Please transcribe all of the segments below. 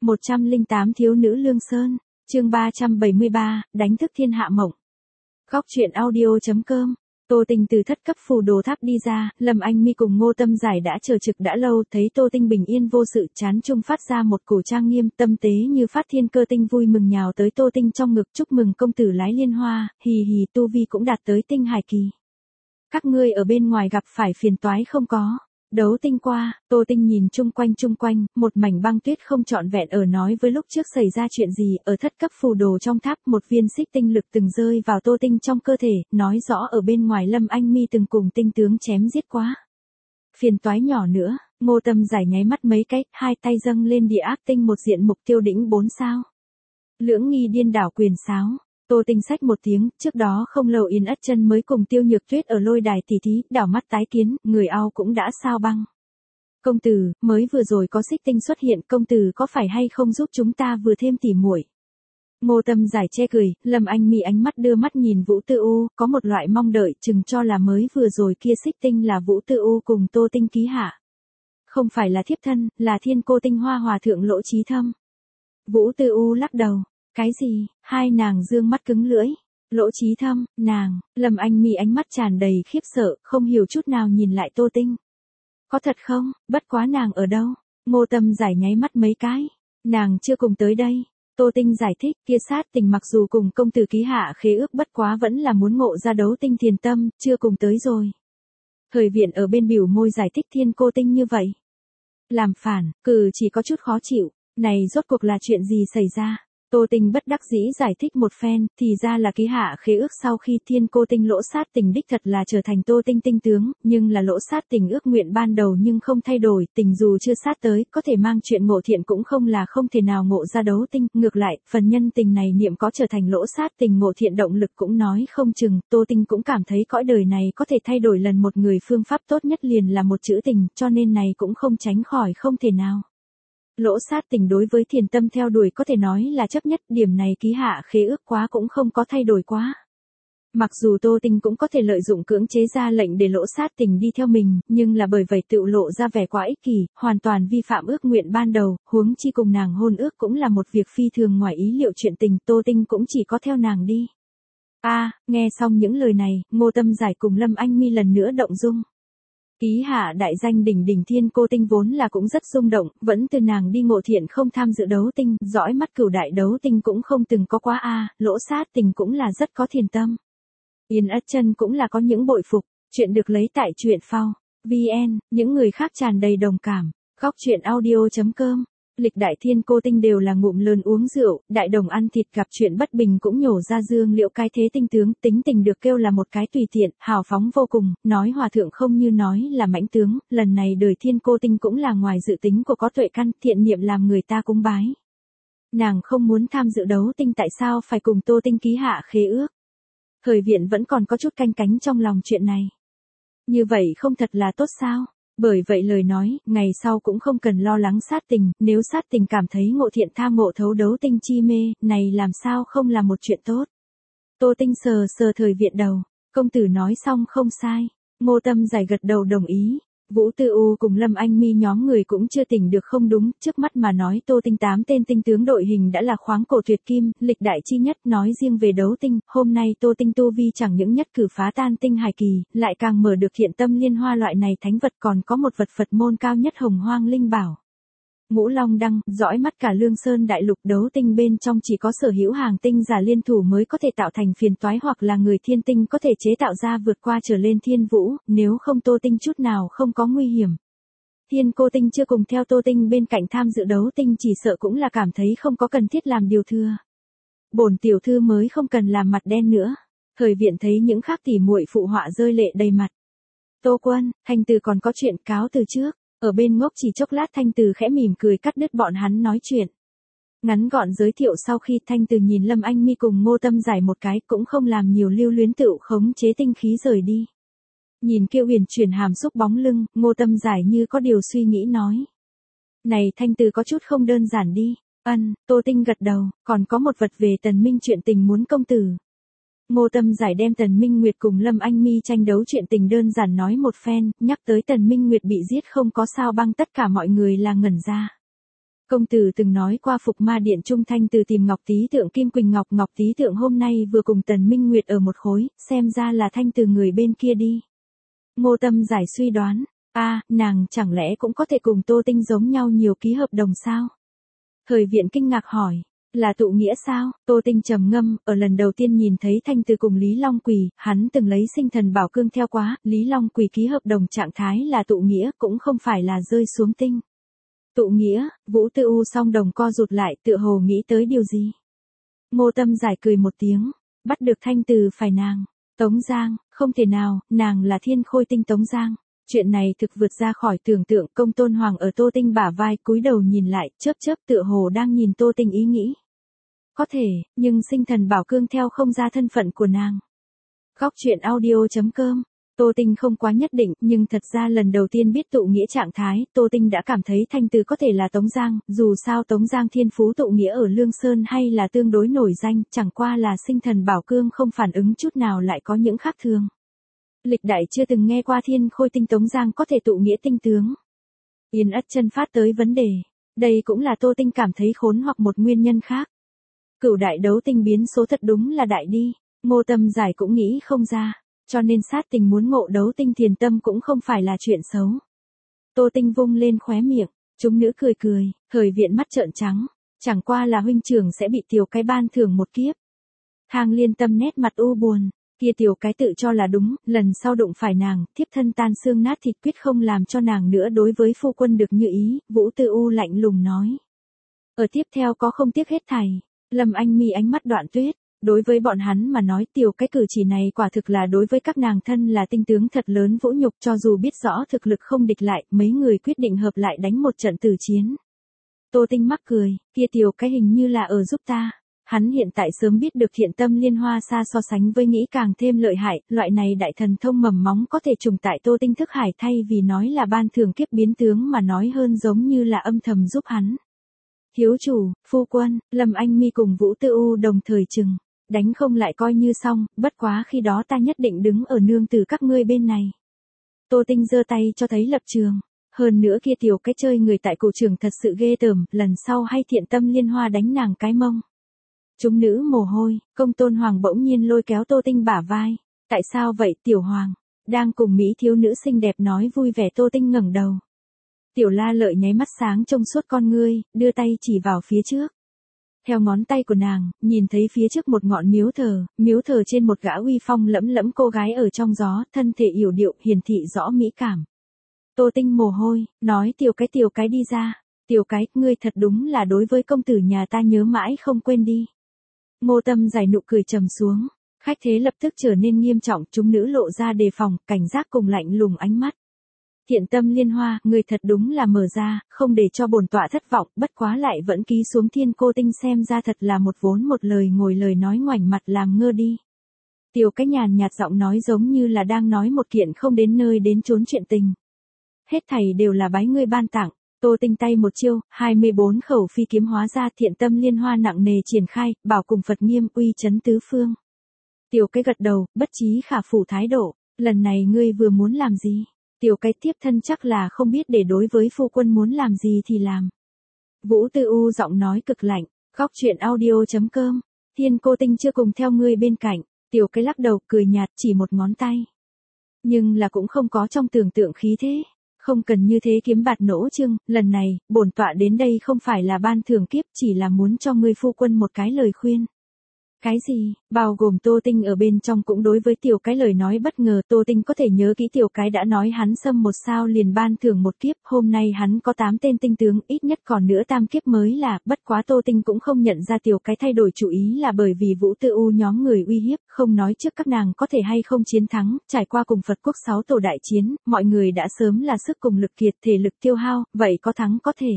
108 Thiếu nữ Lương Sơn, chương 373, đánh thức thiên hạ mộng. Góc truyện audio.com. Tô Tinh từ thất cấp phù đồ tháp đi ra, Lâm Anh Mi cùng Ngô Tâm Giải đã chờ trực đã lâu, thấy Tô Tinh bình yên vô sự, chán trung phát ra một cổ trang nghiêm, tâm tế như phát thiên cơ tinh vui mừng nhào tới Tô Tinh trong ngực, chúc mừng công tử lái liên hoa, hì hì, tu vi cũng đạt tới tinh hải kỳ. Các ngươi ở bên ngoài gặp phải phiền toái không có? Đấu tinh qua, Tô Tinh nhìn chung quanh, một mảnh băng tuyết không trọn vẹn ở nói với lúc trước xảy ra chuyện gì, ở thất cấp phù đồ trong tháp một viên xích tinh lực từng rơi vào Tô Tinh trong cơ thể, nói rõ ở bên ngoài Lâm Anh Mi từng cùng tinh tướng chém giết quá. Phiền toái nhỏ nữa, Ngô Tâm Giải nháy mắt mấy cái, hai tay dâng lên địa ác tinh một diện mục tiêu đỉnh 4 sao. Lưỡng nghi điên đảo quyền sáo. Tô Tinh xách một tiếng, trước đó không lâu Yến Ất Chân mới cùng Tiêu Nhược Tuyết ở lôi đài tỉ thí, đảo mắt tái kiến, người ao cũng đã sao băng. Công tử, mới vừa rồi có xích tinh xuất hiện, công tử có phải hay không giúp chúng ta vừa thêm tỉ muội? Ngô Tâm Giải che cười, Lâm Anh Mi ánh mắt đưa mắt nhìn Vũ Tư U, có một loại mong đợi, chừng cho là mới vừa rồi kia xích tinh là Vũ Tư U cùng Tô Tinh ký hạ. Không phải là thiếp thân, là Thiên Cô Tinh Hoa Hòa thượng Lỗ Chí Thâm. Vũ Tư U lắc đầu. Cái gì? Hai nàng dương mắt cứng lưỡi. Lỗ Chí Thâm, nàng, Lâm Anh Mi ánh mắt tràn đầy khiếp sợ, không hiểu chút nào nhìn lại Tô Tinh. Có thật không? Bất quá nàng ở đâu? Ngô Tâm Giải nháy mắt mấy cái. Nàng chưa cùng tới đây. Tô Tinh giải thích, kia sát tình mặc dù cùng công tử ký hạ khế ước bất quá vẫn là muốn ngộ ra đấu tinh thiền tâm, chưa cùng tới rồi. Thời viện ở bên biểu môi giải thích Thiên Cô Tinh như vậy. Làm phản, chỉ có chút khó chịu, này rốt cuộc là chuyện gì xảy ra? Tô Tinh bất đắc dĩ giải thích một phen, thì ra là ký hạ khế ước sau khi Thiên Cô Tinh Lỗ Sát Tình đích thật là trở thành Tô Tinh tinh tướng, nhưng là Lỗ Sát Tình ước nguyện ban đầu nhưng không thay đổi, tình dù chưa sát tới, có thể mang chuyện ngộ thiện cũng không là không thể nào ngộ ra đấu tinh, ngược lại, phần nhân tình này niệm có trở thành Lỗ Sát Tình ngộ thiện động lực cũng nói không chừng, Tô Tinh cũng cảm thấy cõi đời này có thể thay đổi lần một người phương pháp tốt nhất liền là một chữ tình, cho nên này cũng không tránh khỏi không thể nào. Lỗ Sát Tình đối với thiền tâm theo đuổi có thể nói là chấp nhất, điểm này ký hạ khế ước quá cũng không có thay đổi quá. Mặc dù Tô Tinh cũng có thể lợi dụng cưỡng chế ra lệnh để Lỗ Sát Tình đi theo mình, nhưng là bởi vậy tự lộ ra vẻ quá ích kỷ, hoàn toàn vi phạm ước nguyện ban đầu, huống chi cùng nàng hôn ước cũng là một việc phi thường ngoài ý liệu chuyện tình, Tô Tinh cũng chỉ có theo nàng đi. Nghe xong những lời này, Ngô Tâm Giải cùng Lâm Anh Mi lần nữa động dung. Ký hạ đại danh đỉnh đỉnh Thiên Cô Tinh vốn là cũng rất rung động, vẫn từ nàng đi ngộ thiện không tham dự đấu tinh, dõi mắt cửu đại đấu tinh cũng không từng có quá Lỗ Sát Tình cũng là rất có thiền tâm. Yến Ất Chân cũng là có những bội phục, chuyện được lấy tại truyện phao, VN, những người khác tràn đầy đồng cảm, góc truyện audio.com. Lịch đại Thiên Cô Tinh đều là ngụm lớn uống rượu, đại đồng ăn thịt, gặp chuyện bất bình cũng nhổ ra dương liệu cai thế tinh tướng, tính tình được kêu là một cái tùy tiện, hào phóng vô cùng, nói hòa thượng không như nói là mãnh tướng, lần này đời Thiên Cô Tinh cũng là ngoài dự tính của có tuệ căn, thiện niệm làm người ta cúng bái. Nàng không muốn tham dự đấu tinh tại sao phải cùng Tô Tinh ký hạ khế ước? Thời viện vẫn còn có chút canh cánh trong lòng chuyện này. Như vậy không thật là tốt sao? Bởi vậy lời nói, ngày sau cũng không cần lo lắng Sát Tình, nếu Sát Tình cảm thấy ngộ thiện tha ngộ thấu đấu tinh chi mê, này làm sao không là một chuyện tốt. Tô Tinh sờ thời viện đầu, công tử nói xong không sai, Ngô Tâm Giải gật đầu đồng ý. Vũ Tư U cùng Lâm Anh Mi nhóm người cũng chưa tỉnh được không đúng, trước mắt mà nói Tô Tinh 8 tên tinh tướng đội hình đã là khoáng cổ tuyệt kim, lịch đại chi nhất, nói riêng về đấu tinh, hôm nay Tô Tinh tu vi chẳng những nhất cử phá tan tinh hải kỳ, lại càng mở được hiện tâm liên hoa loại này thánh vật, còn có một vật Phật môn cao nhất Hồng Hoang Linh Bảo. Ngũ Long Đăng, dõi mắt cả Lương Sơn đại lục, đấu tinh bên trong chỉ có sở hữu hàng tinh giả liên thủ mới có thể tạo thành phiền toái, hoặc là người thiên tinh có thể chế tạo ra vượt qua trở lên thiên vũ, nếu không Tô Tinh chút nào không có nguy hiểm. Thiên Cô Tinh chưa cùng theo Tô Tinh bên cạnh tham dự đấu tinh chỉ sợ cũng là cảm thấy không có cần thiết làm điều thừa. Bổn tiểu thư mới không cần làm mặt đen nữa. Thời viện thấy những khác tỉ muội phụ họa rơi lệ đầy mặt. Tô Quân, Thanh Từ còn có chuyện cáo từ trước. Ở bên ngốc chỉ chốc lát Thanh Từ khẽ mỉm cười cắt đứt bọn hắn nói chuyện. Ngắn gọn giới thiệu sau khi Thanh Từ nhìn Lâm Anh Mi cùng Ngô Tâm Giải một cái, cũng không làm nhiều lưu luyến, tựu khống chế tinh khí rời đi. Nhìn Kiêu Huyền chuyển hàm xúc bóng lưng, Ngô Tâm Giải như có điều suy nghĩ nói. Này Thanh Từ có chút không đơn giản đi. Tô Tinh gật đầu, còn có một vật về Tần Minh chuyện tình muốn công tử. Ngô Tâm Giải đem Tần Minh Nguyệt cùng Lâm Anh Mi tranh đấu chuyện tình đơn giản nói một phen, nhắc tới Tần Minh Nguyệt bị giết không có sao băng, tất cả mọi người là ngẩn ra. Công tử từng nói qua Phục Ma Điện Trung Thanh Từ tìm Ngọc Tý Tượng Kim Quỳnh Ngọc, Ngọc Tý Tượng hôm nay vừa cùng Tần Minh Nguyệt ở một khối, xem ra là Thanh Từ người bên kia đi. Ngô Tâm Giải suy đoán, nàng chẳng lẽ cũng có thể cùng Tô Tinh giống nhau nhiều ký hợp đồng sao? Thời Viện kinh ngạc hỏi, là tụ nghĩa sao? Tô Tinh trầm ngâm, ở lần đầu tiên nhìn thấy Thanh Từ cùng Lý Long Quỳ, hắn từng lấy sinh thần bảo cương theo quá, Lý Long Quỳ ký hợp đồng trạng thái là tụ nghĩa, cũng không phải là rơi xuống tinh. Tụ nghĩa, Vũ Tư U song đồng co rụt lại, tựa hồ nghĩ tới điều gì. Ngô Tâm Giải cười một tiếng, bắt được Thanh Từ phải nàng. Tống Giang, không thể nào, nàng là Thiên Khôi Tinh Tống Giang. Chuyện này thực vượt ra khỏi tưởng tượng. Công Tôn Hoàng ở Tô Tinh bả vai cúi đầu nhìn lại, chớp tựa hồ đang nhìn Tô Tinh ý nghĩ. Có thể, nhưng sinh thần bảo cương theo không ra thân phận của nàng. Góc truyện audio.com. Tô Tinh không quá nhất định, nhưng thật ra lần đầu tiên biết tụ nghĩa trạng thái, Tô Tinh đã cảm thấy Thanh Từ có thể là Tống Giang, dù sao Tống Giang thiên phú tụ nghĩa ở Lương Sơn hay là tương đối nổi danh, chẳng qua là sinh thần bảo cương không phản ứng chút nào lại có những khác thường. Lịch đại chưa từng nghe qua Thiên Khôi Tinh Tống Giang có thể tụ nghĩa tinh tướng. Yên Ất chân phát tới vấn đề, đây cũng là Tô Tinh cảm thấy khốn hoặc một nguyên nhân khác. Cửu đại đấu tinh biến số thật đúng là đại đi, Ngô Tâm Giải cũng nghĩ không ra. Cho nên sát tình muốn ngộ đấu tinh thiền tâm cũng không phải là chuyện xấu. Tô Tinh vung lên khóe miệng, chúng nữ cười, Thời Viện mắt trợn trắng, chẳng qua là huynh trưởng sẽ bị tiểu cái ban thưởng một kiếp. Thang Liên Tâm nét mặt u buồn, kia tiểu cái tự cho là đúng, lần sau đụng phải nàng, thiếp thân tan xương nát thịt quyết không làm cho nàng nữa đối với phu quân được như ý, Vũ Tư U lạnh lùng nói. Ở tiếp theo có không tiếc hết thảy, Lâm Anh Mi ánh mắt đoạn tuyết. Đối với bọn hắn mà nói tiểu cái cử chỉ này quả thực là đối với các nàng thân là tinh tướng thật lớn vũ nhục, cho dù biết rõ thực lực không địch lại, mấy người quyết định hợp lại đánh một trận tử chiến. Tô Tinh mắc cười, kia tiểu cái hình như là ở giúp ta. Hắn hiện tại sớm biết được Thiện Tâm Liên Hoa Sa so sánh với nghĩ càng thêm lợi hại, loại này đại thần thông mầm móng có thể trùng tại Tô Tinh thức hải thay vì nói là ban thưởng kiếp biến tướng mà nói hơn giống như là âm thầm giúp hắn. Hiếu chủ, phu quân, Lâm Anh Mi cùng Vũ Tư U đồng thời chừng. Đánh không lại coi như xong, bất quá khi đó ta nhất định đứng ở nương tử các ngươi bên này. Tô Tinh giơ tay cho thấy lập trường. Hơn nữa kia tiểu cái chơi người tại cổ trường thật sự ghê tởm, lần sau hay Thiện Tâm Liên Hoa đánh nàng cái mông. Chúng nữ mồ hôi, Công Tôn Hoàng bỗng nhiên lôi kéo Tô Tinh bả vai. Tại sao vậy Tiểu Hoàng? Đang cùng Mỹ thiếu nữ xinh đẹp nói vui vẻ. Tô Tinh ngẩng đầu. Tiểu La Lợi nháy mắt sáng trong suốt con ngươi, đưa tay chỉ vào phía trước. Theo ngón tay của nàng, nhìn thấy phía trước một ngọn miếu thờ trên một gã uy phong lẫm lẫm cô gái ở trong gió, thân thể yểu điệu, hiển thị rõ mỹ cảm. Tô Tinh mồ hôi, nói tiểu cái đi ra. Tiểu cái, ngươi thật đúng là đối với công tử nhà ta nhớ mãi không quên đi. Ngô Tâm Giải nụ cười trầm xuống, khách thế lập tức trở nên nghiêm trọng, chúng nữ lộ ra đề phòng, cảnh giác cùng lạnh lùng ánh mắt. Thiện Tâm Liên Hoa, người thật đúng là mở ra, không để cho bổn tọa thất vọng, bất quá lại vẫn ký xuống Thiên Cô Tinh xem ra thật là một vốn một lời ngồi lời nói ngoảnh mặt làm ngơ đi. Tiểu cái nhàn nhạt giọng nói giống như là đang nói một kiện không đến nơi đến chốn chuyện tình. Hết thảy đều là bái ngươi ban tặng. Tô Tinh tay một chiêu, 24 khẩu phi kiếm hóa ra, Thiện Tâm Liên Hoa nặng nề triển khai, bảo cùng Phật nghiêm uy chấn tứ phương. Tiểu cái gật đầu, bất trí khả phủ thái độ, lần này ngươi vừa muốn làm gì? Tiểu cái tiếp thân chắc là không biết để đối với phu quân muốn làm gì thì làm. Vũ Tư U giọng nói cực lạnh, góc truyện audio.com. Thiên Cô Tinh chưa cùng theo ngươi bên cạnh. Tiểu cái lắc đầu cười nhạt chỉ một ngón tay. Nhưng là cũng không có trong tưởng tượng khí thế. Không cần như thế kiếm bạt nỗ trưng, lần này, bổn tọa đến đây không phải là ban thưởng kiếp, chỉ là muốn cho ngươi phu quân một cái lời khuyên. Cái gì, bao gồm Tô Tinh ở bên trong cũng đối với tiểu cái lời nói bất ngờ. Tô Tinh có thể nhớ kỹ tiểu cái đã nói hắn xâm một sao liền ban thưởng một kiếp, hôm nay hắn có 8 tên tinh tướng, ít nhất còn nữa tam kiếp mới là, bất quá Tô Tinh cũng không nhận ra tiểu cái thay đổi chủ ý là bởi vì Vũ Tư U nhóm người uy hiếp, không nói trước các nàng có thể hay không chiến thắng, trải qua cùng Phật quốc 6 tổ đại chiến, mọi người đã sớm là sức cùng lực kiệt, thể lực tiêu hao, vậy có thắng có thể.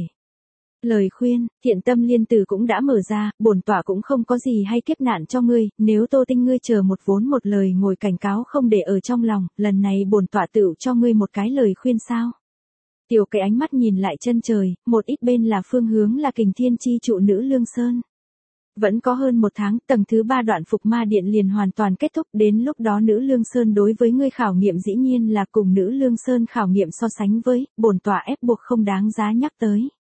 Lời khuyên, Thiện Tâm Liên Tử cũng đã mở ra, bổn tọa cũng không có gì hay kiếp nạn cho ngươi, nếu Tô Tinh ngươi chờ một vốn một lời ngồi cảnh cáo không để ở trong lòng, lần này bổn tọa tựu cho ngươi một cái lời khuyên sao. Tiểu cái ánh mắt nhìn lại chân trời, một ít bên là phương hướng là Kình Thiên chi trụ nữ Lương Sơn. Vẫn có hơn một tháng, tầng thứ 3 đoạn Phục Ma Điện liền hoàn toàn kết thúc, đến lúc đó nữ Lương Sơn đối với ngươi khảo nghiệm dĩ nhiên là cùng nữ Lương Sơn khảo nghiệm so sánh với, bổn tọa ép buộc không đáng giá nhắc tới.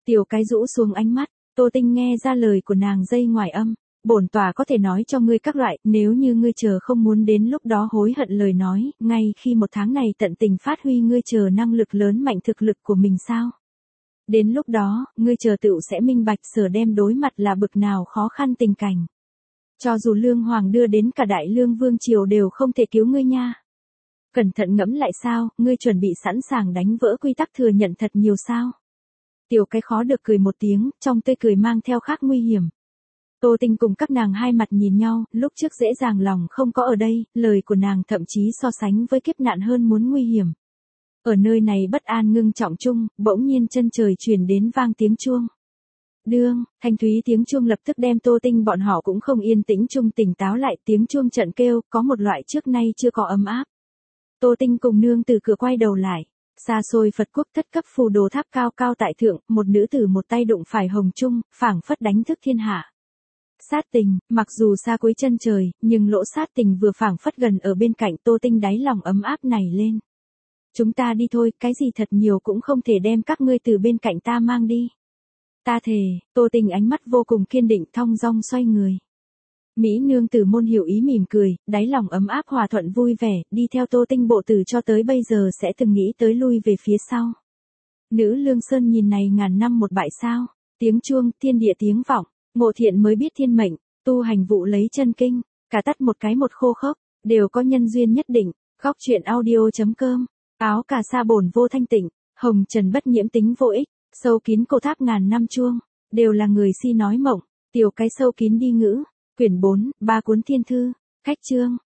Tiểu cái rũ xuống ánh mắt, Tô Tinh nghe ra lời của nàng dây ngoài âm. Bổn tòa có thể nói cho ngươi các loại, nếu như ngươi chờ không muốn đến lúc đó hối hận lời nói, ngay khi một tháng này tận tình phát huy ngươi chờ năng lực lớn mạnh thực lực của mình sao? Đến lúc đó, ngươi chờ tựu sẽ minh bạch sở đem đối mặt là bực nào khó khăn tình cảnh. Cho dù Lương Hoàng đưa đến cả Đại Lương Vương Triều đều không thể cứu ngươi nha. Cẩn thận ngẫm lại sao, ngươi chuẩn bị sẵn sàng đánh vỡ quy tắc thừa nhận thật nhiều sao? Tiểu cái khó được cười một tiếng, trong tươi cười mang theo khác nguy hiểm. Tô Tinh cùng các nàng hai mặt nhìn nhau, lúc trước dễ dàng lòng không có ở đây, lời của nàng thậm chí so sánh với kiếp nạn hơn muốn nguy hiểm. Ở nơi này bất an ngưng trọng chung, bỗng nhiên chân trời truyền đến vang tiếng chuông. Đương, thanh thúy tiếng chuông lập tức đem Tô Tinh bọn họ cũng không yên tĩnh chung tỉnh táo lại, tiếng chuông trận kêu, có một loại trước nay chưa có ấm áp. Tô Tinh cùng nương từ cửa quay đầu lại. Xa xôi Phật quốc thất cấp phù đồ tháp cao cao tại thượng, một nữ tử một tay đụng phải hồng trung, phảng phất đánh thức thiên hạ. Sát tình, mặc dù xa cuối chân trời, nhưng lỗ sát tình vừa phảng phất gần ở bên cạnh Tô Tinh đáy lòng ấm áp này lên. Chúng ta đi thôi, cái gì thật nhiều cũng không thể đem các ngươi từ bên cạnh ta mang đi. Ta thề, Tô Tinh ánh mắt vô cùng kiên định thong dong xoay người. Mỹ nương tử môn hiểu ý mỉm cười, đáy lòng ấm áp hòa thuận vui vẻ, đi theo Tô Tinh bộ tử cho tới bây giờ sẽ từng nghĩ tới lui về phía sau. Nữ Lương Sơn nhìn này ngàn năm một bại sao, tiếng chuông, thiên địa tiếng vọng, Ngộ Thiện mới biết thiên mệnh, tu hành vụ lấy chân kinh, cả tắt một cái một khô khốc, đều có nhân duyên nhất định. Góc truyện audio.com, áo cà sa bổn vô thanh tịnh, hồng trần bất nhiễm tính vô ích, sâu kín cổ tháp ngàn năm chuông, đều là người si nói mộng, tiểu cái sâu kín đi ngữ. Quyển 4, 3 cuốn thiên thư, khách chương.